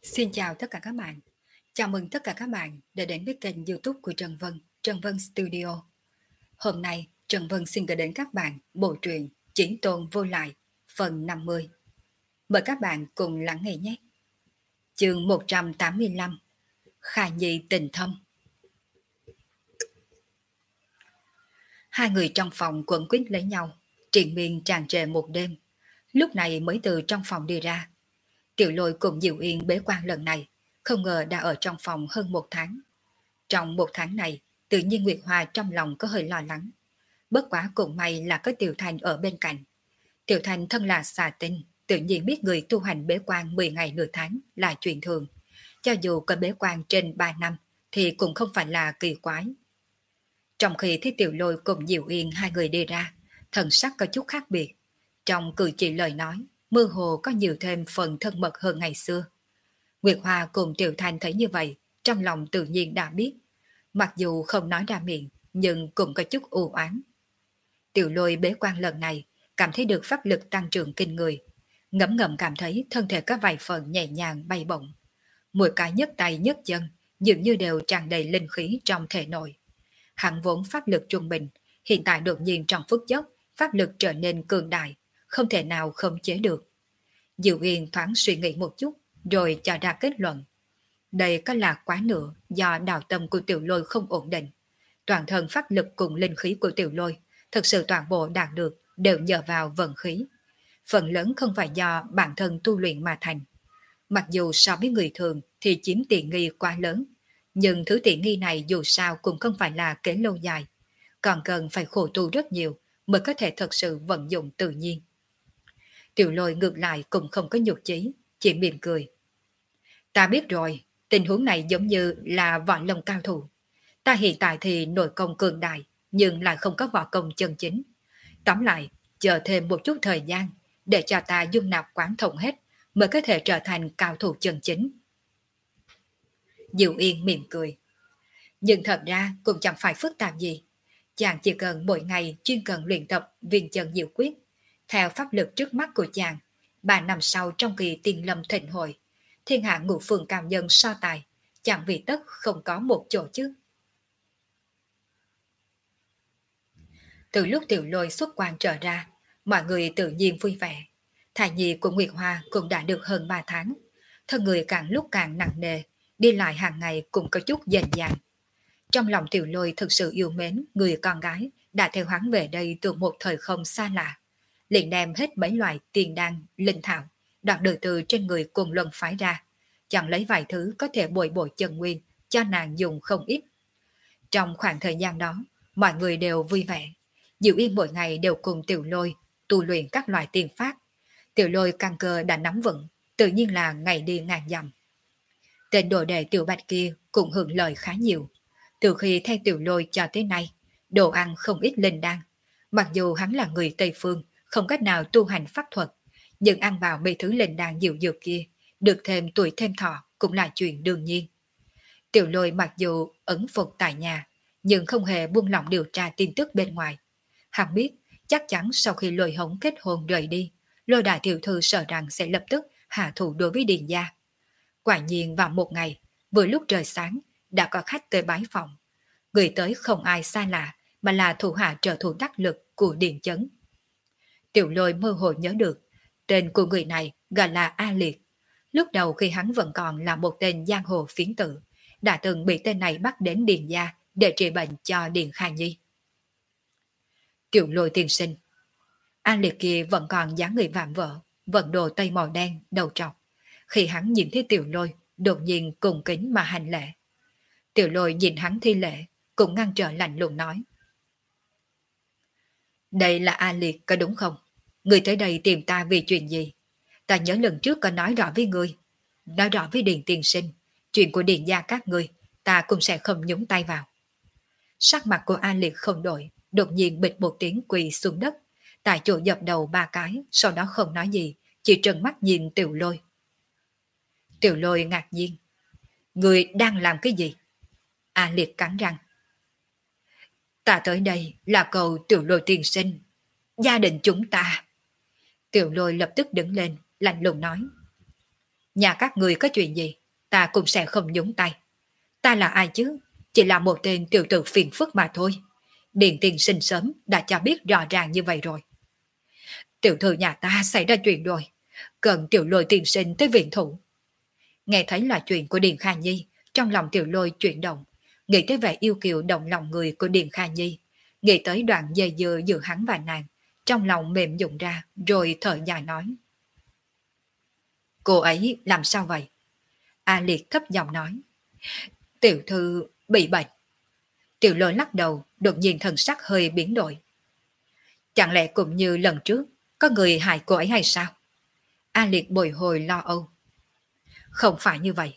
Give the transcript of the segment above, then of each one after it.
Xin chào tất cả các bạn. Chào mừng tất cả các bạn đã đến với kênh YouTube của Trần Vân Studio. Hôm nay, Trần Vân xin gửi đến các bạn bộ truyện Chiến Tôn Vô Lại phần 50. Mời các bạn cùng lắng nghe nhé. Chương 185: Khả Nhi Tình Thâm. Hai người trong phòng quấn quýt lấy nhau, triền miên tràn trề một đêm. Lúc này mới từ trong phòng đi ra. Tiểu Lôi cùng Diệu Yên bế quan lần này, không ngờ đã ở trong phòng hơn một tháng. Trong một tháng này, tự nhiên Nguyệt Hoa trong lòng có hơi lo lắng. Bất quá cũng may là có Tiểu Thành ở bên cạnh. Tiểu Thành thân là xà tinh, tự nhiên biết người tu hành bế quan 10 ngày nửa tháng là chuyện thường. Cho dù có bế quan trên 3 năm thì cũng không phải là kỳ quái. Trong khi thấy Tiểu Lôi cùng Diệu Yên hai người đi ra, thần sắc có chút khác biệt. Trong cử chỉ lời nói, mơ hồ có nhiều thêm phần thân mật hơn ngày xưa. Nguyệt Hoa cùng Tiểu Thành thấy như vậy, trong lòng tự nhiên đã biết. Mặc dù không nói ra miệng, nhưng cũng có chút u oán. Tiểu Lôi bế quan lần này, cảm thấy được pháp lực tăng trưởng kinh người. Ngẫm ngầm cảm thấy thân thể có vài phần nhẹ nhàng bay bổng. Mỗi cái nhấc tay nhấc chân, dường như đều tràn đầy linh khí trong thể nội. Hắn vốn pháp lực trung bình, hiện tại đột nhiên trong phút chốc, pháp lực trở nên cường đại, không thể nào khống chế được. Diệu Yên thoáng suy nghĩ một chút, rồi cho ra kết luận. Đây có là quá nữa do đạo tâm của Tiểu Lôi không ổn định. Toàn thân pháp lực cùng linh khí của Tiểu Lôi thực sự toàn bộ đạt được đều nhờ vào vận khí. Phần lớn không phải do bản thân tu luyện mà thành. Mặc dù so với người thường thì chiếm tiện nghi quá lớn, nhưng thứ tiện nghi này dù sao cũng không phải là kế lâu dài, còn cần phải khổ tu rất nhiều mới có thể thật sự vận dụng tự nhiên. Tiểu Lôi ngược lại cũng không có nhục chí, chỉ mỉm cười. Ta biết rồi, tình huống này giống như là võ lâm cao thủ. Ta hiện tại thì nội công cường đại, nhưng lại không có võ công chân chính. Tóm lại, chờ thêm một chút thời gian, để cho ta dung nạp quán thông hết, mới có thể trở thành cao thủ chân chính. Diệu Yên mỉm cười. Nhưng thật ra cũng chẳng phải phức tạp gì. Chàng chỉ cần mỗi ngày chuyên cần luyện tập viên chân diệu quyết. Theo pháp lực trước mắt của chàng, 3 năm sau trong kỳ tiên lâm thịnh hội, thiên hạ ngũ phương cao nhân so tài, chẳng vì tất không có một chỗ chứ. Từ lúc Tiểu Lôi xuất quan trở ra, mọi người tự nhiên vui vẻ. Thai nhi của Nguyệt Hoa cũng đã được hơn 3 tháng. Thân người càng lúc càng nặng nề, đi lại hàng ngày cũng có chút dần dàng. Trong lòng Tiểu Lôi thực sự yêu mến người con gái đã theo hắn về đây từ một thời không xa lạ. Liền đem hết mấy loại tiền đan, linh thảo, đoạt được từ trên người cùng luân phái ra. Chọn lấy vài thứ có thể bồi bổ chân nguyên, cho nàng dùng không ít. Trong khoảng thời gian đó, mọi người đều vui vẻ. Diệu Yên mỗi ngày đều cùng Tiểu Lôi tu luyện các loại tiền pháp. Tiểu Lôi căn cơ đã nắm vững, tự nhiên là ngày đi ngàn dặm. Tên đồ đệ Tiểu Bạch kia cũng hưởng lợi khá nhiều. Từ khi theo Tiểu Lôi cho tới nay, đồ ăn không ít linh đan. Mặc dù hắn là người Tây Phương, không cách nào tu hành pháp thuật, nhưng ăn vào mấy thứ linh đan dịu dược kia, được thêm tuổi thêm thọ cũng là chuyện đương nhiên. Tiểu Lôi mặc dù ẩn phục tại nhà, nhưng không hề buông lỏng điều tra tin tức bên ngoài. Hắn biết, chắc chắn sau khi Lôi Hống kết hôn rời đi, Lôi đại tiểu thư sợ rằng sẽ lập tức hạ thủ đối với Điền gia. Quả nhiên vào một ngày, vừa lúc trời sáng, đã có khách tới bái phòng. Người tới không ai xa lạ, mà là thủ hạ trợ thủ đắc lực của Điền Chấn. Tiểu Lôi mơ hồ nhớ được, tên của người này gọi là A Liệt. Lúc đầu khi hắn vẫn còn là một tên giang hồ phiến tử, đã từng bị tên này bắt đến Điền gia để trị bệnh cho Điền Kha Nhi. Tiểu Lôi tiên sinh. A Liệt kia vẫn còn dáng người vạm vỡ, vận đồ tây màu đen, đầu trọc. Khi hắn nhìn thấy Tiểu Lôi, đột nhiên cùng kính mà hành lễ. Tiểu Lôi nhìn hắn thi lễ, cũng ngăn trở lạnh lùng nói. Đây là A Liệt có đúng không? Người tới đây tìm ta vì chuyện gì? Ta nhớ lần trước có nói rõ với ngươi, nói rõ với Điền tiên sinh, chuyện của Điền gia các ngươi, ta cũng sẽ không nhúng tay vào. Sắc mặt của A Liệt không đổi, đột nhiên bịch một tiếng quỳ xuống đất, tại chỗ dập đầu 3 cái, sau đó không nói gì, chỉ trừng mắt nhìn Tiểu Lôi. Tiểu Lôi ngạc nhiên. Người đang làm cái gì? A Liệt cắn răng. Ta tới đây là cầu Tiểu Lôi tiên sinh, gia đình chúng ta. Tiểu Lôi lập tức đứng lên, lạnh lùng nói. Nhà các người có chuyện gì? ta cũng sẽ không nhúng tay. Ta là ai chứ? Chỉ là một tên tiểu tử phiền phức mà thôi. Điền tiên sinh sớm đã cho biết rõ ràng như vậy rồi. Tiểu thư nhà ta xảy ra chuyện rồi. Cần tiểu lôi tiên sinh tới viện thủ. Nghe thấy là chuyện của Điền Kha Nhi, trong lòng tiểu lôi chuyển động. Nghĩ tới vẻ yêu kiều động lòng người của Điền Kha Nhi. Nghĩ tới đoạn dây dưa giữa hắn và nàng. Trong lòng mềm nhũn ra, rồi thở dài nói. Cô ấy làm sao vậy? A Liệt thấp giọng nói. Tiểu thư bị bệnh. Tiểu lôi lắc đầu, đột nhiên thần sắc hơi biến đổi. Chẳng lẽ cũng như lần trước, có người hại cô ấy hay sao? A Liệt bồi hồi lo âu. Không phải như vậy.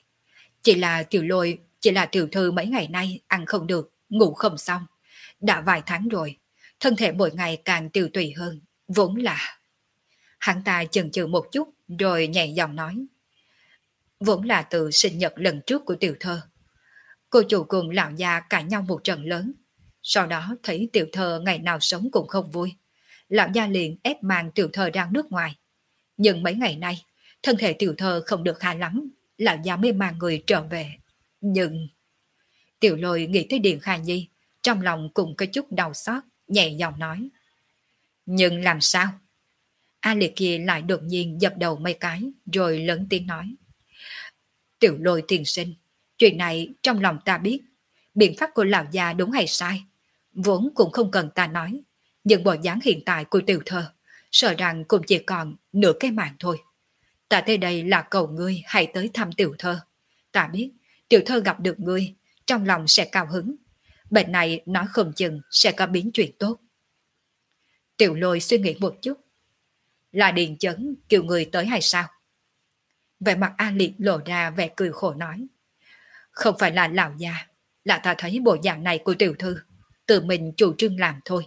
Chỉ là tiểu thư mấy ngày nay ăn không được, ngủ không xong. Đã vài tháng rồi, thân thể mỗi ngày càng tiêu tùy hơn, vốn là... Hắn ta chần chừ một chút, rồi nhẹ giọng nói. Vốn là từ sinh nhật lần trước của tiểu thơ. Cô chủ cùng lão già cãi nhau một trận lớn. Sau đó thấy tiểu thơ ngày nào sống cũng không vui. Lão gia liền ép mang tiểu thơ ra nước ngoài. Nhưng mấy ngày nay, thân thể tiểu thơ không được hài lắm. Lão gia mới mang người trở về. Nhưng... Tiểu lôi nghĩ tới Điền Kha Nhi, trong lòng cũng có chút đau xót, nhẹ giọng nói. Nhưng làm sao? A Liệt kia lại đột nhiên dập đầu mấy cái, rồi lớn tiếng nói. Tiểu lôi tiền sinh, chuyện này trong lòng ta biết, biện pháp của lão già đúng hay sai, vốn cũng không cần ta nói, nhưng bộ dáng hiện tại của tiểu thơ, sợ rằng cũng chỉ còn nửa cái mạng thôi. Ta tới đây là cầu ngươi hãy tới thăm tiểu thơ. Ta biết, tiểu thơ gặp được ngươi, trong lòng sẽ cao hứng. Bệnh này nói không chừng sẽ có biến chuyển tốt. Tiểu lôi suy nghĩ một chút. Là Điền Chấn kêu người tới hay sao? Vẻ mặt A Liệt lộ ra vẻ cười khổ nói. Không phải là lão già, là ta thấy bộ dạng này của tiểu thư, tự mình chủ trương làm thôi.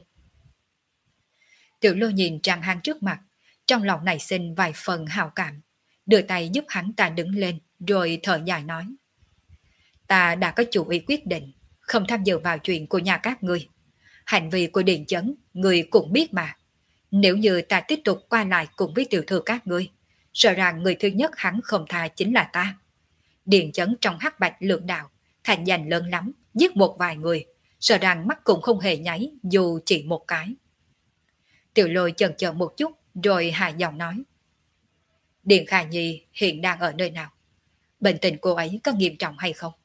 Tiểu lôi nhìn Trang Hán trước mặt, trong lòng nảy sinh vài phần hào cảm, đưa tay giúp hắn ta đứng lên, rồi thở dài nói. Ta đã có chủ ý quyết định, không tham dự vào chuyện của nhà các ngươi. Hành vi của Điền Chấn, ngươi cũng biết mà. Nếu như ta tiếp tục qua lại cùng với tiểu thư các ngươi, sợ rằng người thứ nhất hắn không tha chính là ta. Điền Chấn trong hắc bạch lượng đạo, thành danh lớn lắm, giết một vài người, sợ rằng mắt cũng không hề nháy dù chỉ một cái. Tiểu lôi chần chờ một chút, rồi hạ giọng nói. Điền Khả Nhi hiện đang ở nơi nào? Bệnh tình cô ấy có nghiêm trọng hay không?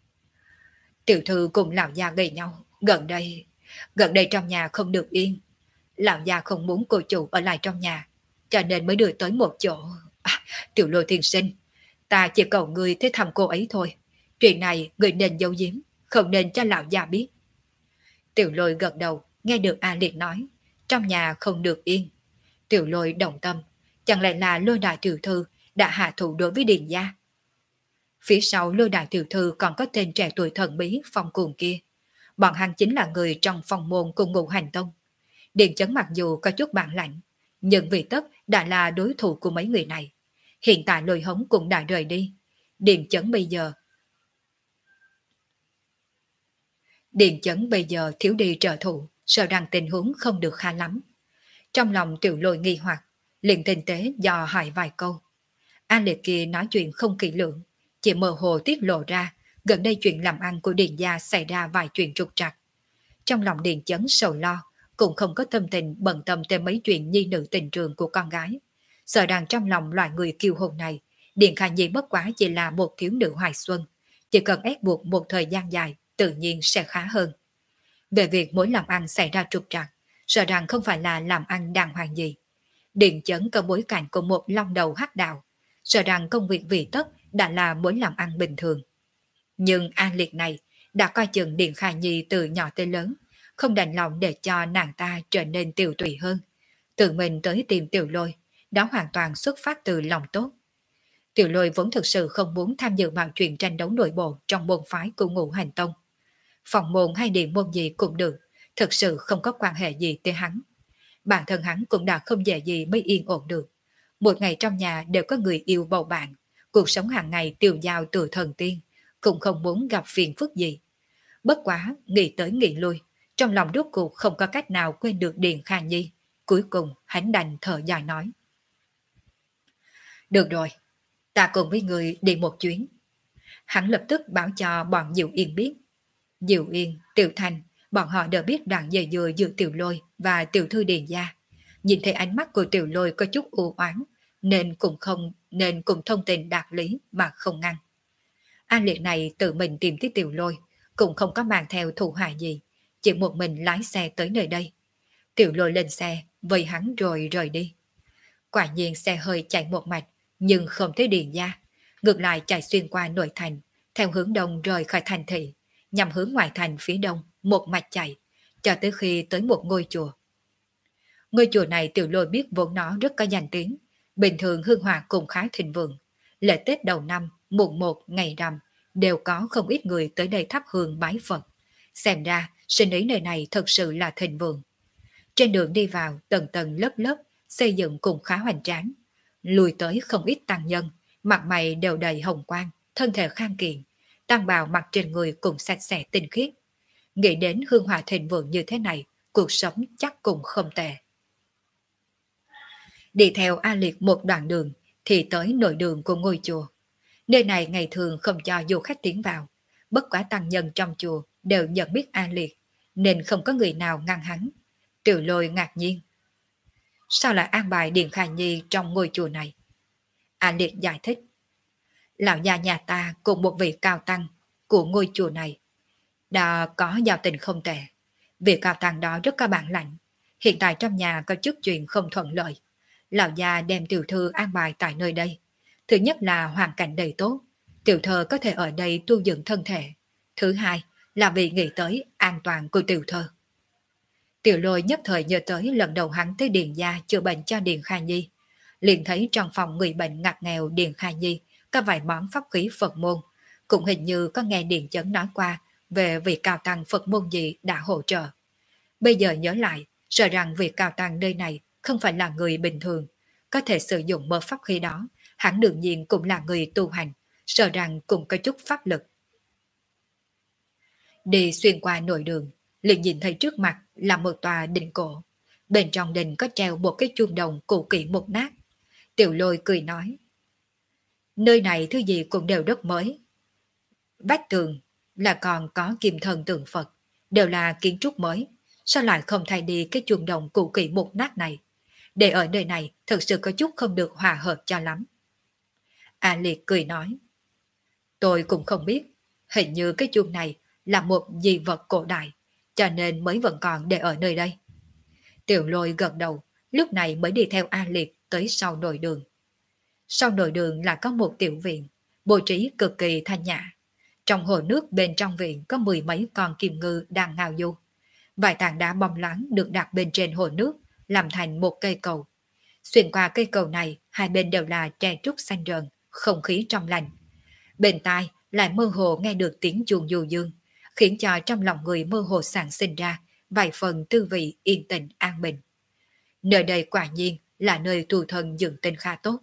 Tiểu thư cùng lão già gây nhau, gần đây trong nhà không được yên. Lão già không muốn cô chủ ở lại trong nhà, cho nên mới đưa tới một chỗ. Tiểu lôi thiên sinh, ta chỉ cầu ngươi tới thăm cô ấy thôi. Chuyện này ngươi nên giấu giếm, không nên cho lão già biết. Tiểu lôi gật đầu, nghe được A Liệt nói, trong nhà không được yên. Tiểu lôi động tâm, chẳng lẽ là lôi đại tiểu thư đã hạ thủ đối với Điền gia? Phía sau lôi đại tiểu thư còn có tên trẻ tuổi thần bí Phong Cuồng kia. Bọn hắn chính là người trong phòng môn cùng Ngũ Hành Tông. Điền Chấn mặc dù có chút bản lãnh, nhưng vì tất đã là đối thủ của mấy người này. Hiện tại Lôi Hống cũng đã rời đi. Điền Chấn bây giờ thiếu đi trợ thủ, sợ rằng tình huống không được khá lắm. Trong lòng Tiểu Lôi nghi hoặc, liền tinh tế dò hỏi vài câu. An Liệt kia nói chuyện không kỹ lưỡng, chỉ mơ hồ tiết lộ ra gần đây chuyện làm ăn của Điền gia xảy ra vài chuyện trục trặc. Trong lòng Điền Chấn sầu lo, cũng không có tâm tình bận tâm tới mấy chuyện nhi nữ tình trường của con gái. Sợ rằng trong lòng loại người kiêu hùng này, Điền Khả Nhi bất quá chỉ là một thiếu nữ hoài xuân, chỉ cần ép buộc một thời gian dài, tự nhiên sẽ khá hơn. Về việc mỗi làm ăn xảy ra trục trặc, sợ rằng không phải là làm ăn đàng hoàng gì. Điền Chấn có bối cảnh của một long đầu hắc đạo, sợ rằng công việc vì tất đã là mối làm ăn bình thường. Nhưng An Liệt này đã coi chừng Điền Khả Nhi từ nhỏ tới lớn, không đành lòng để cho nàng ta trở nên tiêu tùy hơn. Tự mình tới tìm Tiểu Lôi, đó hoàn toàn xuất phát từ lòng tốt. Tiểu Lôi vốn thực sự không muốn tham dự vào chuyện tranh đấu nội bộ trong môn phái của Ngũ Hành Tông. Phòng môn hay điện môn gì cũng được, thực sự không có quan hệ gì tới hắn. Bản thân hắn cũng đã không dễ gì mới yên ổn được. Một ngày trong nhà đều có người yêu bầu bạn, cuộc sống hàng ngày tiêu dao từ thần tiên, cũng không muốn gặp phiền phức gì. Bất quá, nghĩ tới nghĩ lui, trong lòng rốt cuộc không có cách nào quên được Điền Kha Nhi. Cuối cùng, hắn đành thở dài nói. Được rồi, ta cùng với người đi một chuyến. Hắn lập tức báo cho bọn Diệu Yên biết. Diệu Yên, Tiểu Thành, bọn họ đều biết đoạn dây dừa giữa Tiểu Lôi và Tiểu Thư Điền gia. Nhìn thấy ánh mắt của Tiểu Lôi có chút u oán, nên cùng thông tình đạt lý mà không ngăn. An Liệt này tự mình tìm tới Tiểu Lôi, cũng không có mang theo thù hại gì, chỉ một mình lái xe tới nơi đây. Tiểu Lôi lên xe, vây hắn rồi rời đi. Quả nhiên xe hơi chạy một mạch, nhưng không thấy Điền gia, ngược lại chạy xuyên qua nội thành, theo hướng đông rời khỏi thành thị, nhằm hướng ngoại thành phía đông, một mạch chạy, cho tới khi tới một ngôi chùa. Ngôi chùa này Tiểu Lôi biết vốn nó rất có danh tiếng, bình thường hương hòa cũng khá thịnh vượng. Lễ Tết đầu năm, mùng 1 ngày rằm, đều có không ít người tới đây thắp hương bái Phật. Xem ra, sinh ý nơi này thật sự là thịnh vượng. Trên đường đi vào, tầng tầng lớp lớp, xây dựng cũng khá hoành tráng. Lùi tới không ít tăng nhân, mặt mày đều đầy hồng quang, thân thể khang kiện, tăng bào mặc trên người cũng sạch sẽ tinh khiết. Nghĩ đến hương hòa thịnh vượng như thế này, cuộc sống chắc cũng không tệ. Đi theo A Liệt một đoạn đường, thì tới nội đường của ngôi chùa. Nơi này ngày thường không cho du khách tiến vào, bất quá tăng nhân trong chùa đều nhận biết A Liệt, nên không có người nào ngăn hắn. Tiểu Lôi ngạc nhiên. Sao lại an bài Điền Khả Nhi trong ngôi chùa này? A Liệt giải thích. Lão già nhà ta cùng một vị cao tăng của ngôi chùa này đã có giao tình không tệ. Vị cao tăng đó rất có bản lãnh. Hiện tại trong nhà có chút chuyện không thuận lợi. Lão già đem tiểu thư an bài tại nơi đây. Thứ nhất là hoàn cảnh đầy tốt, tiểu thơ có thể ở đây tu dưỡng thân thể. Thứ hai là vì nghĩ tới an toàn của tiểu thơ. Tiểu Lôi nhất thời nhớ tới lần đầu hắn tới Điền gia chữa bệnh cho Điền Kha Nhi. Liền thấy trong phòng người bệnh ngặt nghèo Điền Kha Nhi có vài món pháp khí Phật môn. Cũng hình như có nghe Điền Chấn nói qua về vị cao tăng Phật môn gì đã hỗ trợ. Bây giờ nhớ lại, sợ rằng vị cao tăng nơi này không phải là người bình thường. Có thể sử dụng mơ pháp khí đó, hắn đương nhiên cũng là người tu hành, sợ rằng cũng có chút pháp lực. Đi xuyên qua nội đường, liền nhìn thấy trước mặt là một tòa đình cổ. Bên trong đình có treo một cái chuông đồng cũ kỹ mục nát. Tiểu Lôi cười nói. Nơi này thứ gì cũng đều rất mới. Vách tường là còn có kim thần tượng Phật, đều là kiến trúc mới. Sao lại không thay đi cái chuông đồng cũ kỹ mục nát này? Để ở nơi này thật sự có chút không được hòa hợp cho lắm. A Liệt cười nói. Tôi cũng không biết, hình như cái chuông này là một dị vật cổ đại, cho nên mới vẫn còn để ở nơi đây. Tiểu Lôi gật đầu, lúc này mới đi theo A Liệt tới sau nội đường. Sau nội đường là có một tiểu viện, bố trí cực kỳ thanh nhã. Trong hồ nước bên trong viện có mười mấy con kim ngư đang ngao du. Vài tảng đá bóng loáng được đặt bên trên hồ nước, làm thành một cây cầu. Xuyên qua cây cầu này, hai bên đều là tre trúc xanh rờn, không khí trong lành. Bên tai lại mơ hồ nghe được tiếng chuông du dương, khiến cho trong lòng người mơ hồ sản sinh ra vài phần tư vị yên tĩnh an bình. Nơi đây quả nhiên là nơi tu thân dưỡng tinh khá tốt.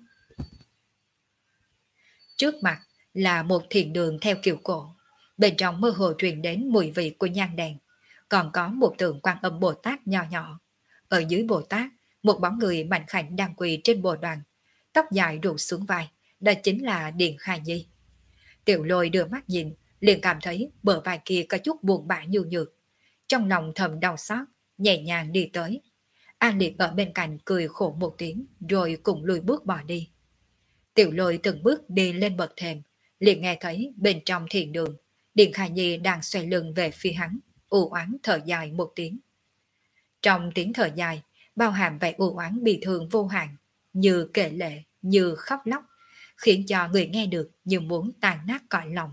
Trước mặt là một thiền đường theo kiểu cổ, bên trong mơ hồ truyền đến mùi vị của nhang đèn, còn có một tượng Quan Âm Bồ Tát nhỏ nhỏ. Ở dưới Bồ Tát, một bóng người mạnh khảnh đang quỳ trên bồ đoàn, tóc dài rủ xuống vai, đó chính là Điền Kha Nhi. Tiểu Lôi đưa mắt nhìn, liền cảm thấy bờ vai kia có chút buồn bã nhu nhược. Trong lòng thầm đau xót, nhẹ nhàng đi tới. An Liệt ở bên cạnh cười khổ một tiếng, rồi cùng lùi bước bỏ đi. Tiểu Lôi từng bước đi lên bậc thềm, liền nghe thấy bên trong thiền đường, Điền Kha Nhi đang xoay lưng về phía hắn, u oán thở dài một tiếng. Trong tiếng thở dài, bao hàm vẻ u oán bi thương vô hạn, như kể lệ, như khóc lóc, khiến cho người nghe được như muốn tan nát cõi lòng.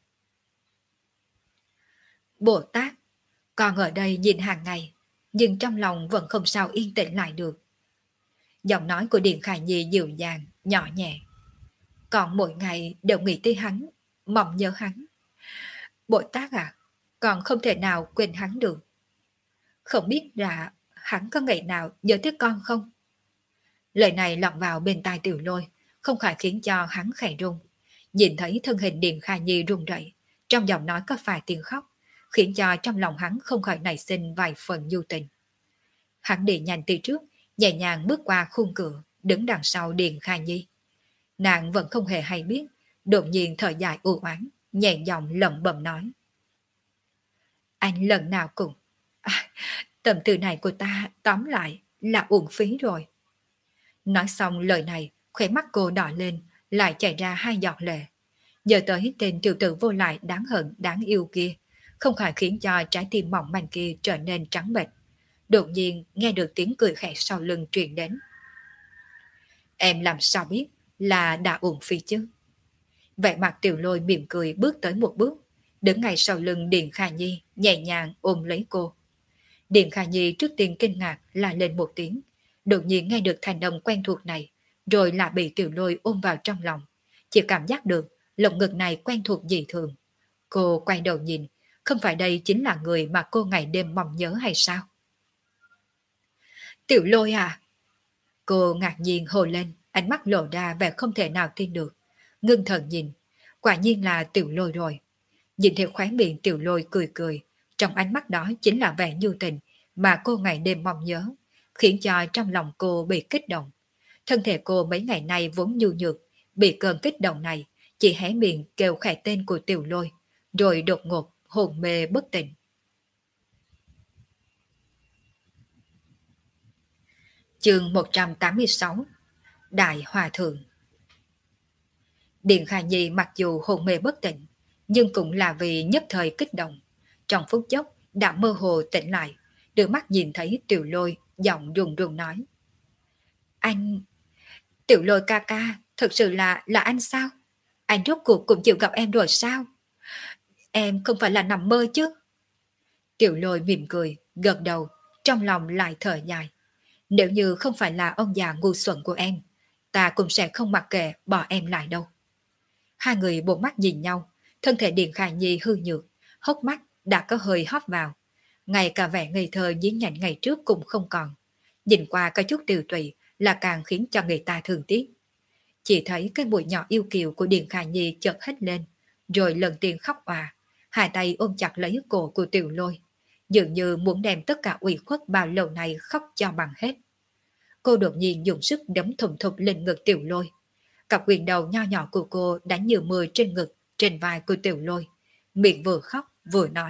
Bồ Tát, con ở đây nhìn hàng ngày, nhưng trong lòng vẫn không sao yên tĩnh lại được. Giọng nói của Điền Khả Nhi dịu dàng, nhỏ nhẹ. Còn mỗi ngày đều nghĩ tới hắn, mong nhớ hắn. Bồ Tát à, con không thể nào quên hắn được. Không biết là hắn có ngày nào nhớ tới con không? Lời này lọt vào bên tai Tiểu Lôi, không khỏi khiến cho hắn khẽ run. Nhìn thấy thân hình Điền Kha Nhi run rẩy, trong giọng nói có vài tiếng khóc, khiến cho trong lòng hắn không khỏi nảy sinh vài phần nhu tình. Hắn đi nhanh từ trước, nhẹ nhàng bước qua khung cửa, đứng đằng sau Điền Kha Nhi. Nàng vẫn không hề hay biết, đột nhiên thở dài u oán, nhẹ giọng lẩm bẩm nói. Anh lần nào cũng... À, tâm tư này của ta tóm lại là uổng phí rồi. Nói xong lời này, khóe mắt cô đỏ lên, lại chảy ra hai giọt lệ. Nhớ tới tên tiểu tử vô lại đáng hận đáng yêu kia, không khỏi khiến cho trái tim mỏng manh kia trở nên trắng bệch. Đột nhiên nghe được tiếng cười khẽ sau lưng truyền đến. Em làm sao biết là đã uổng phí chứ? Vẻ mặt Tiểu Lôi mỉm cười bước tới một bước, đứng ngay sau lưng Điền Kha Nhi, nhẹ nhàng ôm lấy cô. Điền Kha Nhi trước tiên kinh ngạc la lên một tiếng, đột nhiên nghe được thành âm quen thuộc này, rồi lại bị Tiểu Lôi ôm vào trong lòng. Chỉ cảm giác được lồng ngực này quen thuộc dị thường. Cô quay đầu nhìn, không phải đây chính là người mà cô ngày đêm mong nhớ hay sao? Tiểu Lôi à? Cô ngạc nhiên hồ lên, ánh mắt lộ ra vẻ không thể nào tin được. Ngưng thần nhìn, quả nhiên là Tiểu Lôi rồi. Nhìn theo khóe miệng Tiểu Lôi cười cười, trong ánh mắt đó chính là vẻ nhu tình mà cô ngày đêm mong nhớ, khiến cho trong lòng cô bị kích động. Thân thể cô mấy ngày nay vốn nhu nhược, bị cơn kích động này, chỉ hé miệng kêu khẽ tên của Tiểu Lôi, rồi đột ngột hồn mê bất tỉnh. Chương 186 Đại Hòa Thượng. Điền Khả Nhi mặc dù hồn mê bất tỉnh, nhưng cũng là vì nhất thời kích động. Trong phút chốc đã mơ hồ tỉnh lại, đưa mắt nhìn thấy Tiểu Lôi, giọng run run nói. Anh... Tiểu Lôi ca ca, thật sự là anh sao? Anh rốt cuộc cũng chịu gặp em rồi sao? Em không phải là nằm mơ chứ? Tiểu Lôi mỉm cười, gật đầu, trong lòng lại thở dài. Nếu như không phải là ông già ngu xuẩn của em, ta cũng sẽ không mặc kệ bỏ em lại đâu. Hai người bộ mắt nhìn nhau, thân thể Điền Khả Nhi hư nhược, hốc mắt đã có hơi hóp vào. Ngay cả vẻ ngây thơ nhí nhảnh ngày trước cũng không còn. Nhìn qua có chút tiều tụy là càng khiến cho người ta thương tiếc. Chỉ thấy cái mũi nhỏ yêu kiều của Điền Khả Nhi chợt hết lên, rồi lần tiên khóc òa, hai tay ôm chặt lấy cổ của Tiểu Lôi, dường như muốn đem tất cả ủy khuất bao lâu nay khóc cho bằng hết. Cô đột nhiên dùng sức đấm thùng thục lên ngực Tiểu Lôi. Cặp quyền đầu nho nhỏ của cô đánh như mưa trên ngực, trên vai của Tiểu Lôi. Miệng vừa khóc vừa nói.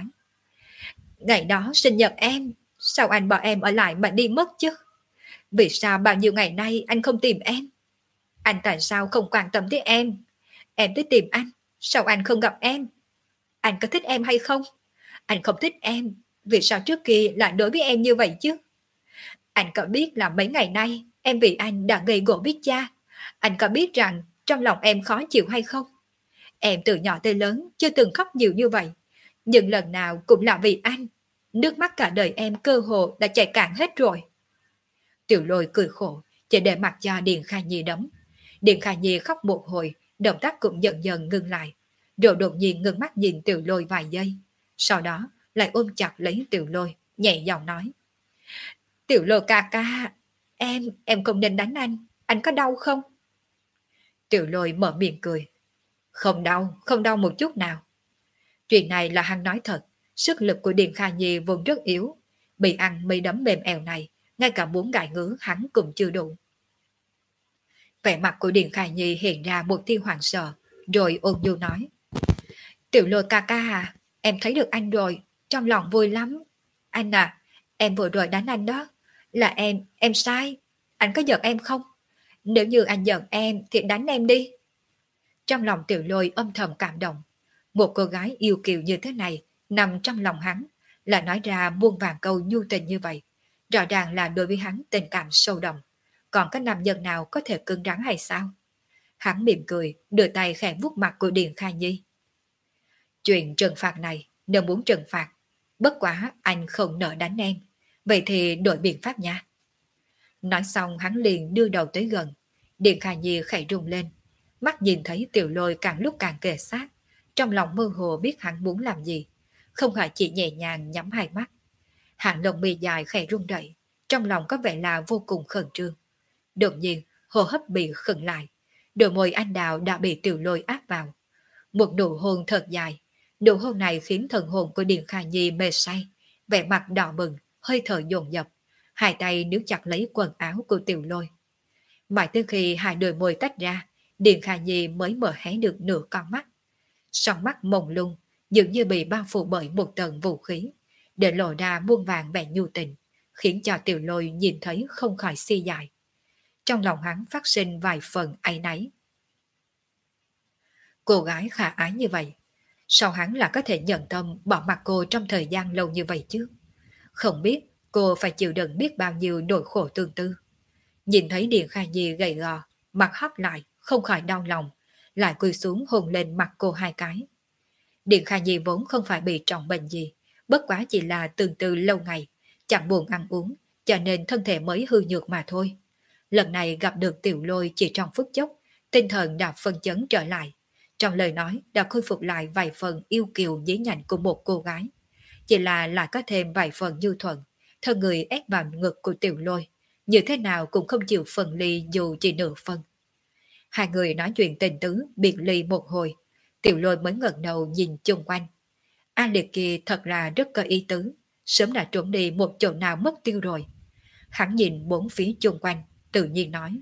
Ngày đó sinh nhật em, sao anh bỏ em ở lại mà đi mất chứ? Vì sao bao nhiêu ngày nay anh không tìm em? Anh tại sao không quan tâm tới em? Em tới tìm anh, sao anh không gặp em? Anh có thích em hay không? Anh không thích em, vì sao trước kia lại đối với em như vậy chứ? Anh có biết là mấy ngày nay em vì anh đã gây gổ biết cha? Anh có biết rằng trong lòng em khó chịu hay không? Em từ nhỏ tới lớn chưa từng khóc nhiều như vậy, nhưng lần nào cũng là vì anh. Nước mắt cả đời em cơ hồ đã chảy cạn hết rồi. Tiểu Lôi cười khổ, chỉ để mặc cho Điền Kha Nhi đấm. Điền Kha Nhi khóc một hồi, động tác cũng dần dần ngưng lại, rồi đột nhiên ngưng mắt nhìn Tiểu Lôi vài giây. Sau đó lại ôm chặt lấy Tiểu Lôi, nhẹ giọng nói. Tiểu Lôi ca ca, em không nên đánh anh có đau không? Tiểu Lôi mở miệng cười. Không đau một chút nào. Chuyện này là hắn nói thật, sức lực của Điền Kha Nhi vốn rất yếu, bị ăn mấy đấm mềm eo này, ngay cả muốn gãi ngứa hắn cũng chưa đủ. Vẻ mặt của Điền Kha Nhi hiện ra một tia hoảng sợ, rồi ôn nhu nói. Tiểu Lôi ca ca à, em thấy được anh rồi, trong lòng vui lắm. Anh à, em vừa rồi đánh anh đó, là em sai, anh có giận em không? Nếu như anh giận em thì đánh em đi. Trong lòng Tiểu Lôi âm thầm cảm động. Một cô gái yêu kiều như thế này nằm trong lòng hắn, là nói ra muôn vàng câu nhu tình như vậy. Rõ ràng là đối với hắn tình cảm sâu đậm. Còn có nam nhân nào có thể cứng rắn hay sao? Hắn mỉm cười, đưa tay khẽ vuốt mặt của Điền Kha Nhi. Chuyện trừng phạt này, nếu muốn trừng phạt, bất quá anh không nỡ đánh em. Vậy thì đổi biện pháp nha. Nói xong hắn liền đưa đầu tới gần. Điền Kha Nhi khẽ rung lên. Mắt nhìn thấy Tiểu Lôi càng lúc càng kề sát. Trong lòng mơ hồ biết hắn muốn làm gì. Không phải chỉ nhẹ nhàng nhắm hai mắt. Hàng lông mi dài khẽ rung rẩy, trong lòng có vẻ là vô cùng khẩn trương. Đột nhiên, hô hấp bị khựng lại. Đôi môi anh đào đã bị Tiểu Lôi áp vào. Một nụ hôn thật dài. Nụ hôn này khiến thần hồn của Điền Kha Nhi mê say. Vẻ mặt đỏ bừng, hơi thở dồn dập. Hai tay níu chặt lấy quần áo của Tiểu Lôi. Mãi tới khi hai đôi môi tách ra, Điền Kha Nhi mới mở hé được nửa con mắt. Song mắt mông lung, dường như bị bao phủ bởi một tầng vũ khí, để lộ ra muôn vàng vẻ nhu tình, khiến cho Tiểu Lôi nhìn thấy không khỏi si dại. Trong lòng hắn phát sinh vài phần áy náy. Cô gái khả ái như vậy, sao hắn là có thể nhận tâm bỏ mặc cô trong thời gian lâu như vậy chứ? Không biết cô phải chịu đựng biết bao nhiêu nỗi khổ tương tư. Nhìn thấy Điền Khai Nhi gầy gò, mặt hấp lại, không khỏi đau lòng, lại cúi xuống hôn lên mặt cô hai cái. Điền Khai Nhi vốn không phải bị trọng bệnh gì, bất quá chỉ là tương tư lâu ngày, chẳng buồn ăn uống, cho nên thân thể mới hư nhược mà thôi. Lần này gặp được Tiểu Lôi chỉ trong phút chốc, tinh thần đã phân chấn trở lại. Trong lời nói đã khôi phục lại vài phần yêu kiều dí nhảnh của một cô gái. Chỉ là lại có thêm vài phần nhu thuận, thân người ép vào ngực của Tiểu Lôi, như thế nào cũng không chịu phân ly dù chỉ nửa phân. Hai người nói chuyện tình tứ, biệt ly một hồi, Tiểu Lôi mới ngẩng đầu nhìn chung quanh. A Liệt kia thật là rất có ý tứ, sớm đã trốn đi một chỗ nào mất tiêu rồi. Hắn nhìn bốn phía chung quanh, tự nhiên nói.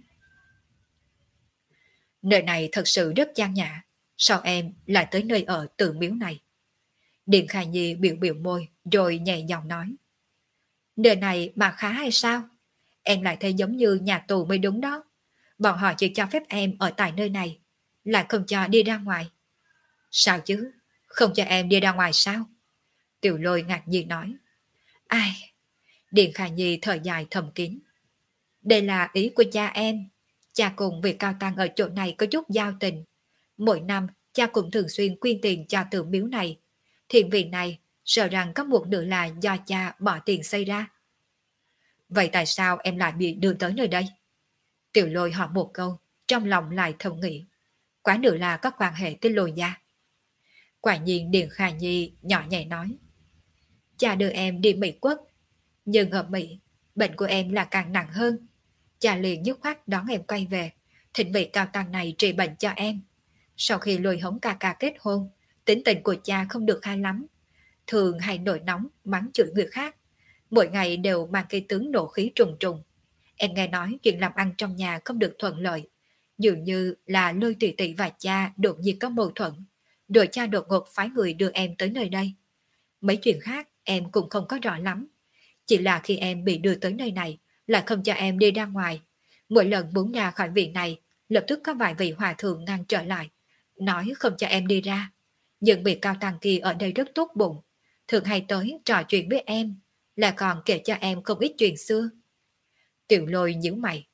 Nơi này thật sự rất gian nhã, sao em lại tới nơi ở Tự Miếu này? Điền Khai Nhi biểu biểu môi rồi nhẹ giọng nói. Nơi này mà khá hay sao? Em lại thấy giống như nhà tù mới đúng đó. Bọn họ chỉ cho phép em ở tại nơi này, lại không cho đi ra ngoài. Sao chứ? Không cho em đi ra ngoài sao? Tiểu Lôi ngạc nhiên nói. Ai? Điền Khai Nhi thở dài thầm kín. Đây là ý của cha em. Cha cùng vị cao tăng ở chỗ này có chút giao tình. Mỗi năm cha cũng thường xuyên quyên tiền cho Tự Miếu này. Thiện viện này sợ rằng có một nửa là do cha bỏ tiền xây ra. Vậy tại sao em lại bị đưa tới nơi đây? Tiểu Lôi hỏi một câu, trong lòng lại thầm nghĩ. Quá nửa là có quan hệ tới Lôi gia. Quả nhiên Điền Khai Nhi nhỏ nhẹ nói. Cha đưa em đi Mỹ Quốc, nhưng ở Mỹ, bệnh của em là càng nặng hơn. Cha liền dứt khoát đón em quay về, thỉnh vị cao tăng này trị bệnh cho em. Sau khi Lôi hống ca ca kết hôn, tính tình của cha không được hay lắm. Thường hay nổi nóng, mắng chửi người khác. Mỗi ngày đều mang cái tướng nộ khí trùng trùng. Em nghe nói chuyện làm ăn trong nhà không được thuận lợi. Dường như là Lôi tỷ tỷ và cha đột nhiên có mâu thuẫn. Rồi cha đột ngột phái người đưa em tới nơi đây. Mấy chuyện khác em cũng không có rõ lắm. Chỉ là khi em bị đưa tới nơi này, lại không cho em đi ra ngoài. Mỗi lần muốn ra khỏi viện này, lập tức có vài vị hòa thượng ngăn trở lại, nói không cho em đi ra. Nhưng vị cao tăng kia ở đây rất tốt bụng, thường hay tới trò chuyện với em, là còn kể cho em không ít chuyện xưa. Tiểu Lôi nhíu mày.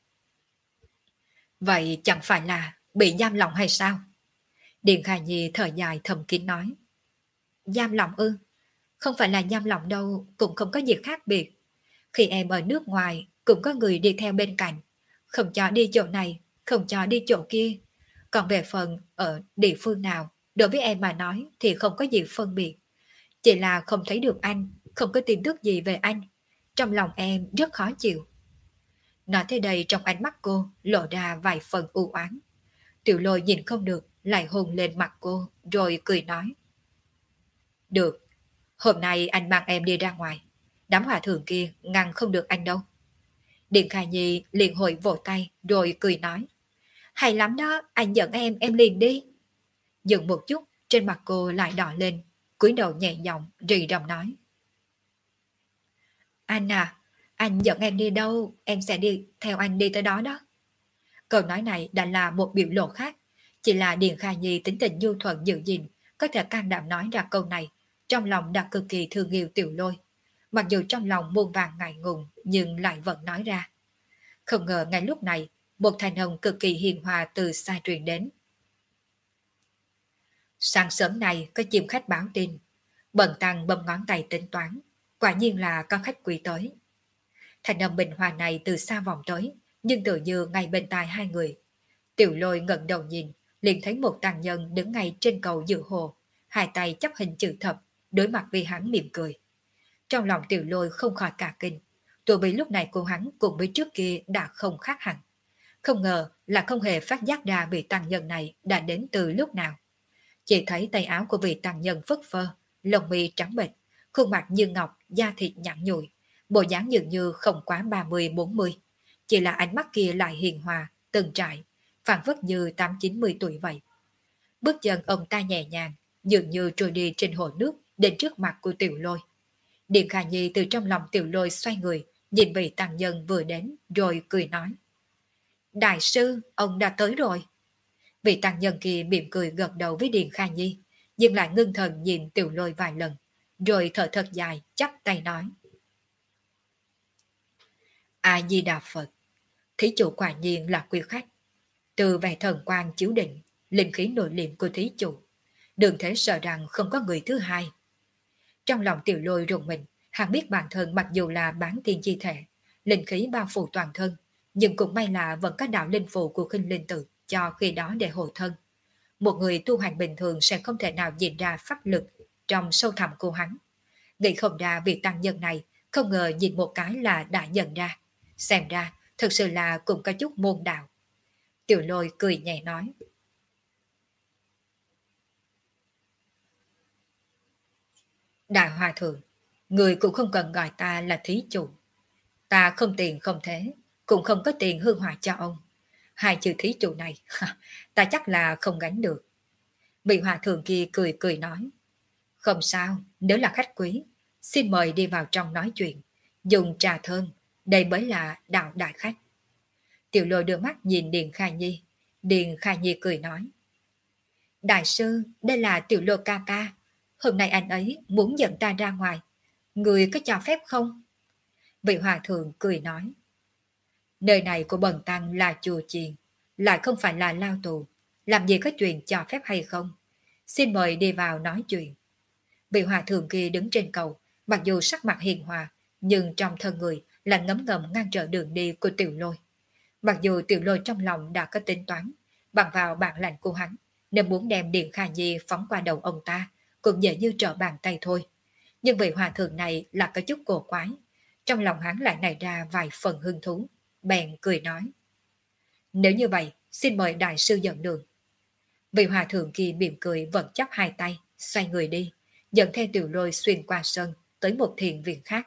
Vậy chẳng phải là bị giam lòng hay sao? Điền Khai Nhi thở dài thầm kín nói. Giam lòng ư? Không phải là giam lòng đâu, cũng không có gì khác biệt. Khi em ở nước ngoài, cũng có người đi theo bên cạnh, không cho đi chỗ này, không cho đi chỗ kia. Còn về phần ở địa phương nào, đối với em mà nói thì không có gì phân biệt. Chỉ là không thấy được anh, không có tin tức gì về anh. Trong lòng em rất khó chịu. Nói thế đây trong ánh mắt cô lộ ra vài phần u oán. Tiểu Lôi nhìn không được, lại hôn lên mặt cô, rồi cười nói. Được, hôm nay anh mang em đi ra ngoài. Đám hòa thượng kia ngăn không được anh đâu. Điền Khai Nhi liền hồi vỗ tay, rồi cười nói. Hay lắm đó, anh dẫn em liền đi. Dừng một chút, trên mặt cô lại đỏ lên, cúi đầu nhẹ giọng, rì rầm nói. Anh à, anh dẫn em đi đâu, em sẽ đi theo anh đi tới đó đó. Câu nói này đã là một biểu lộ khác, chỉ là Điền Khai Nhi tính tình nhu thuận giữ gìn, có thể can đảm nói ra câu này, trong lòng đã cực kỳ thương yêu Tiểu Lôi. Mặc dù trong lòng muôn vàng ngại ngùng, nhưng lại vẫn nói ra. Không ngờ ngay lúc này, một thanh âm cực kỳ hiền hòa từ xa truyền đến. Sáng sớm này có chim khách báo tin. Bần tăng bấm ngón tay tính toán, quả nhiên là có khách quý tới. Thanh âm bình hòa này từ xa vọng tới, nhưng tự như ngay bên tai hai người. Tiểu Lôi ngẩng đầu nhìn, liền thấy một tàng nhân đứng ngay trên cầu giữa hồ, hai tay chắp hình chữ thập, đối mặt với hắn mỉm cười. Trong lòng Tiểu Lôi không khỏi cả kinh, tuổi vì lúc này cô hắn cùng với trước kia đã không khác hẳn. Không ngờ là không hề phát giác ra vị tăng nhân này đã đến từ lúc nào. Chỉ thấy tay áo của vị tăng nhân phất phơ, lông mi trắng bệch, khuôn mặt như ngọc, da thịt nhẵn nhụi, bộ dáng dường như không quá 30-40. Chỉ là ánh mắt kia lại hiền hòa, từng trải, phản phất như 8-90 tuổi vậy. Bước chân ông ta nhẹ nhàng, dường như trôi đi trên hồ nước đến trước mặt của Tiểu Lôi. Điền Khả Nhi từ trong lòng Tiểu Lôi xoay người, nhìn vị tăng nhân vừa đến rồi cười nói. Đại sư, ông đã tới rồi. Vị tăng nhân kia mỉm cười gật đầu với Điền Khả Nhi, nhưng lại ngưng thần nhìn Tiểu Lôi vài lần, rồi thở thật dài chắp tay nói. A Di Đà Phật, thí chủ quả nhiên là quý khách. Từ vẻ thần quang chiếu định, linh khí nội liệm của thí chủ, đừng thể sợ rằng không có người thứ hai. Trong lòng Tiểu Lôi rùng mình, hắn biết bản thân mặc dù là bán tiên chi thể, linh khí bao phủ toàn thân, nhưng cũng may là vẫn có đạo linh phù của khinh linh tự cho khi đó để hộ thân. Một người tu hành bình thường sẽ không thể nào nhìn ra pháp lực trong sâu thẳm của hắn. Nghĩ không ra việc tăng nhân này, không ngờ nhìn một cái là đã nhận ra. Xem ra, thật sự là cũng có chút môn đạo. Tiểu Lôi cười nhẹ nói. Đại Hòa Thượng, người cũng không cần gọi ta là thí chủ. Ta không tiền không thế, cũng không có tiền hương hòa cho ông. Hai chữ thí chủ này, ta chắc là không gánh được. Vị Hòa Thượng kia cười cười nói. Không sao, nếu là khách quý, xin mời đi vào trong nói chuyện, dùng trà thơm, đây mới là đạo đại khách. Tiểu Lôi đưa mắt nhìn Điền Khai Nhi. Điền Khai Nhi cười nói. Đại sư, đây là Tiểu Lôi ca ca. Hôm nay anh ấy muốn dẫn ta ra ngoài. Người có cho phép không? Vị Hòa Thượng cười nói. Nơi này của bần tăng là chùa chiền, lại không phải là lao tù. Làm gì có chuyện cho phép hay không? Xin mời đi vào nói chuyện. Vị Hòa Thượng kia đứng trên cầu, mặc dù sắc mặt hiền hòa, nhưng trong thân người là ngấm ngầm ngăn trở đường đi của Tiểu Lôi. Mặc dù Tiểu Lôi trong lòng đã có tính toán, bằng vào bản lãnh của hắn, nên muốn đem Điện Kha Nhi phóng qua đầu ông ta, cũng dễ như trở bàn tay thôi. Nhưng vị Hòa Thượng này là có chút cổ quái, trong lòng hắn lại nảy ra vài phần hứng thú, bèn cười nói. Nếu như vậy, xin mời đại sư dẫn đường. Vị Hòa Thượng kia mỉm cười vẫn chắp hai tay, xoay người đi, dẫn theo Tiểu Lôi xuyên qua sân, tới một thiền viện khác.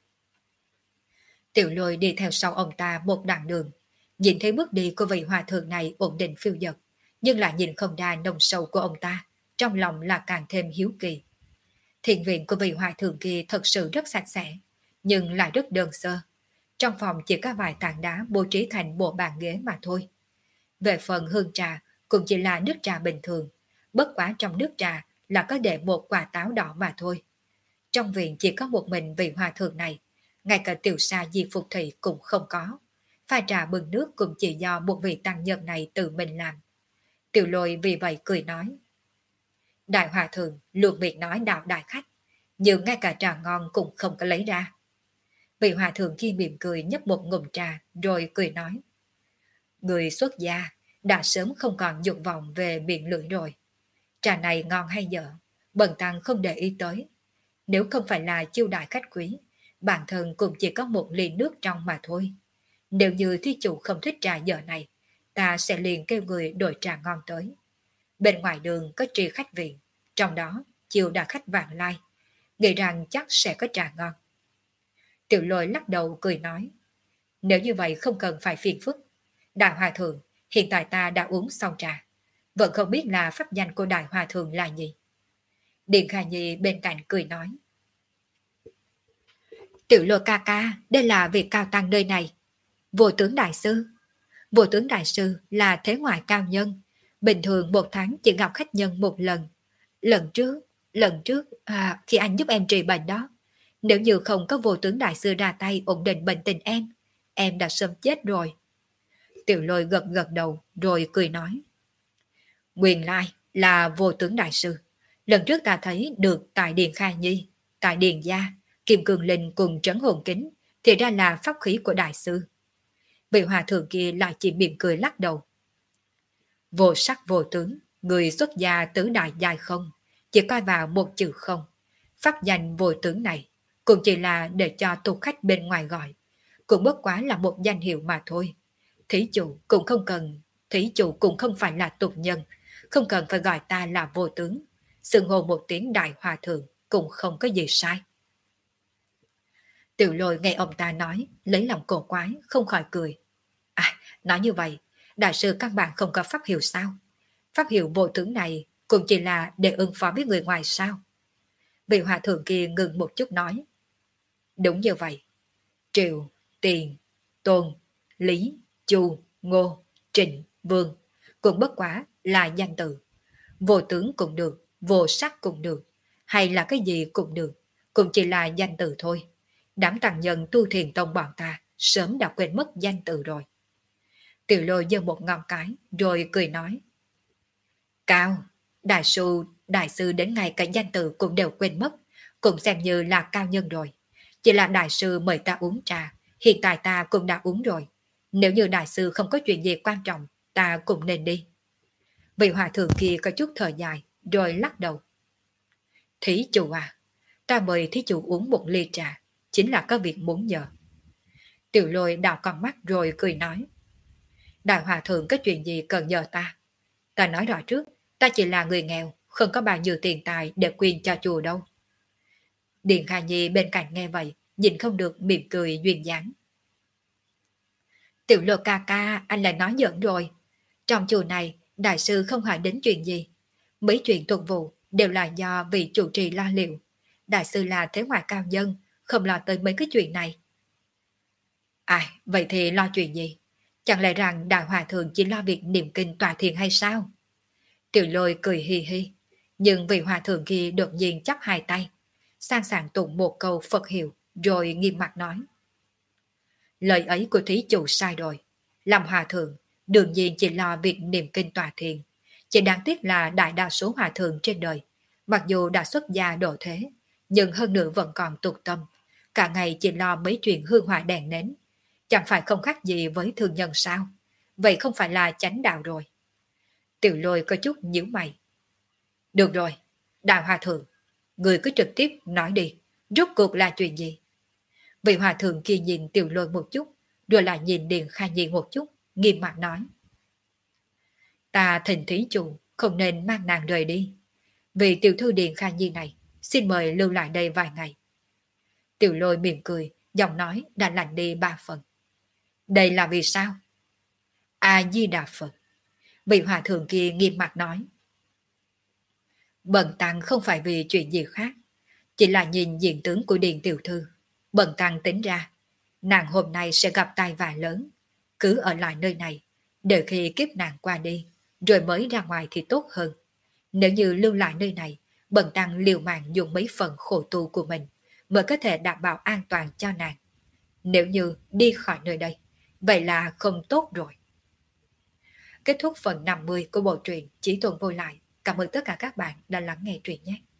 Tiểu Lôi đi theo sau ông ta một đoạn đường, nhìn thấy bước đi của vị Hòa Thượng này ổn định phiêu dật, nhưng lại nhìn không ra nồng sâu của ông ta, trong lòng là càng thêm hiếu kỳ. Thiền viện của vị Hòa Thượng kia thật sự rất sạch sẽ, nhưng lại rất đơn sơ. Trong phòng chỉ có vài tảng đá bố trí thành bộ bàn ghế mà thôi. Về phần hương trà, cũng chỉ là nước trà bình thường, bất quá trong nước trà là có để một quả táo đỏ mà thôi. Trong viện chỉ có một mình vị Hòa Thượng này, ngay cả tiểu sa di phục thị cũng không có. Pha trà bưng nước cũng chỉ do một vị tăng nhân này tự mình làm. Tiểu Lôi vì vậy cười nói. Đại Hòa Thượng luôn miệng nói đạo đại khách, nhưng ngay cả trà ngon cũng không có lấy ra. Vị Hòa Thượng kia mỉm cười nhấp một ngụm trà rồi cười nói. Người xuất gia đã sớm không còn dục vọng về miệng lưỡi rồi. Trà này ngon hay dở, bần tăng không để ý tới. Nếu không phải là chiêu đại khách quý, bản thân cũng chỉ có một ly nước trong mà thôi. Nếu như thí chủ không thích trà dở này, ta sẽ liền kêu người đổi trà ngon tới. Bên ngoài đường có tri khách viện, trong đó chiêu đại khách vạn lai, nghĩ rằng chắc sẽ có trà ngon. Tiểu Lôi lắc đầu cười nói. Nếu như vậy không cần phải phiền phức. Đại Hòa Thượng, hiện tại ta đã uống xong trà. Vẫn không biết là pháp danh của Đại Hòa Thượng là gì. Điền Khả Nhi bên cạnh cười nói. Tiểu Lôi ca ca, đây là vị cao tăng nơi này. Vô tướng đại sư. Vô tướng đại sư là thế ngoại cao nhân. Bình thường một tháng chỉ gặp khách nhân một lần. Lần trước, khi anh giúp em trị bệnh đó. Nếu như không có vô tướng đại sư ra tay ổn định bệnh tình em đã sớm chết rồi. Tiểu Lôi gật gật đầu rồi cười nói. Nguyên lai là vô tướng đại sư. Lần trước ta thấy được tại Điền Kha Nhi, tại Điền Gia, Kim Cương Linh cùng Trấn Hồn Kính, thì ra là pháp khí của đại sư. Vị Hòa Thượng kia lại chỉ mỉm cười lắc đầu. Vô sắc vô tướng, người xuất gia tứ đại giai không, chỉ coi vào một chữ không. Pháp danh vô tướng này cũng chỉ là để cho tu khách bên ngoài gọi, cũng bất quá là một danh hiệu mà thôi. Thí chủ cũng không phải là tục nhân, không cần phải gọi ta là vô tướng. Xưng hô một tiếng Đại Hòa Thượng cũng không có gì sai. Tiểu Lôi nghe ông ta nói, lấy lòng cổ quái, không khỏi cười. Nói như vậy, đại sư các bạn không có pháp hiệu sao? Pháp hiệu vô tướng này cũng chỉ là để ứng phó với người ngoài sao? Vị hòa thượng kia ngừng một chút nói. Đúng như vậy. Triệu, Tiền, Tôn, Lý, Chu, Ngô, Trịnh, Vương cũng bất quá là danh từ. Vô tướng cũng được, vô sắc cũng được, hay là cái gì cũng được, cũng chỉ là danh từ thôi. Đám tăng nhân tu thiền tông bọn ta sớm đã quên mất danh từ rồi. Tiểu Lôi giơ một ngón cái rồi cười nói. Cao, đại sư đến ngay cả danh từ cũng đều quên mất, cũng xem như là cao nhân rồi. Chỉ là đại sư mời ta uống trà, hiện tại ta cũng đã uống rồi. Nếu như đại sư không có chuyện gì quan trọng, ta cũng nên đi. Vị hòa thượng kia có chút thở dài, rồi lắc đầu. Thí chủ à, ta mời thí chủ uống một ly trà, chính là có việc muốn nhờ. Tiểu Lôi đảo con mắt rồi cười nói. Đại hòa thượng có chuyện gì cần nhờ ta? Ta nói rõ trước, ta chỉ là người nghèo, không có bao nhiêu tiền tài để quyên cho chùa đâu. Điền Kha Nhi bên cạnh nghe vậy, nhìn không được mỉm cười duyên dáng. Tiểu Lô ca ca, anh lại nói giỡn rồi. Trong chùa này, đại sư không hỏi đến chuyện gì. Mấy chuyện tuần vụ đều là do vị chủ trì lo liệu. Đại sư là thế ngoại cao dân, không lo tới mấy cái chuyện này. Ai, vậy thì lo chuyện gì? Chẳng lẽ rằng đại hòa thượng chỉ lo việc niệm kinh tòa thiền hay sao? Tiểu Lôi cười hi hi, nhưng vị hòa thượng kia đột nhiên chắp hai tay, sang sảng tụng một câu Phật hiệu, rồi nghiêm mặt nói. Lời ấy của thí chủ sai rồi. Làm hòa thượng, đương nhiên chỉ lo việc niệm kinh tòa thiền. Chỉ đáng tiếc là đại đa số hòa thượng trên đời, mặc dù đã xuất gia độ thế, nhưng hơn nữa vẫn còn tục tâm, cả ngày chỉ lo mấy chuyện hương hỏa đèn nến. Chẳng phải không khác gì với thường nhân sao? Vậy không phải là chánh đạo rồi. Tiểu Lôi có chút nhíu mày. Được rồi, đại hòa thượng, người cứ trực tiếp nói đi, rốt cuộc là chuyện gì? Vị hòa thượng kia nhìn Tiểu Lôi một chút, rồi lại nhìn Điền Kha Nhi một chút, nghiêm mặt nói. Ta thỉnh thí chủ, không nên mang nàng rời đi. Vì tiểu thư Điền Kha Nhi này, xin mời lưu lại đây vài ngày. Tiểu Lôi mỉm cười, giọng nói đã lạnh đi 3 phần. Đây là vì sao? A-di-đà Phật. Vị hòa thượng kia nghiêm mặt nói. Bần tăng không phải vì chuyện gì khác, chỉ là nhìn diện tướng của Điền tiểu thư. Bần tăng tính ra, nàng hôm nay sẽ gặp tai vạ lớn. Cứ ở lại nơi này, đợi khi kiếp nàng qua đi, rồi mới ra ngoài thì tốt hơn. Nếu như lưu lại nơi này, bần tăng liều mạng dùng mấy phần khổ tu của mình, mới có thể đảm bảo an toàn cho nàng. Nếu như đi khỏi nơi đây, vậy là không tốt rồi. Kết thúc phần 50 của bộ truyện Chí Tôn Vô Lại. Cảm ơn tất cả các bạn đã lắng nghe truyện nhé.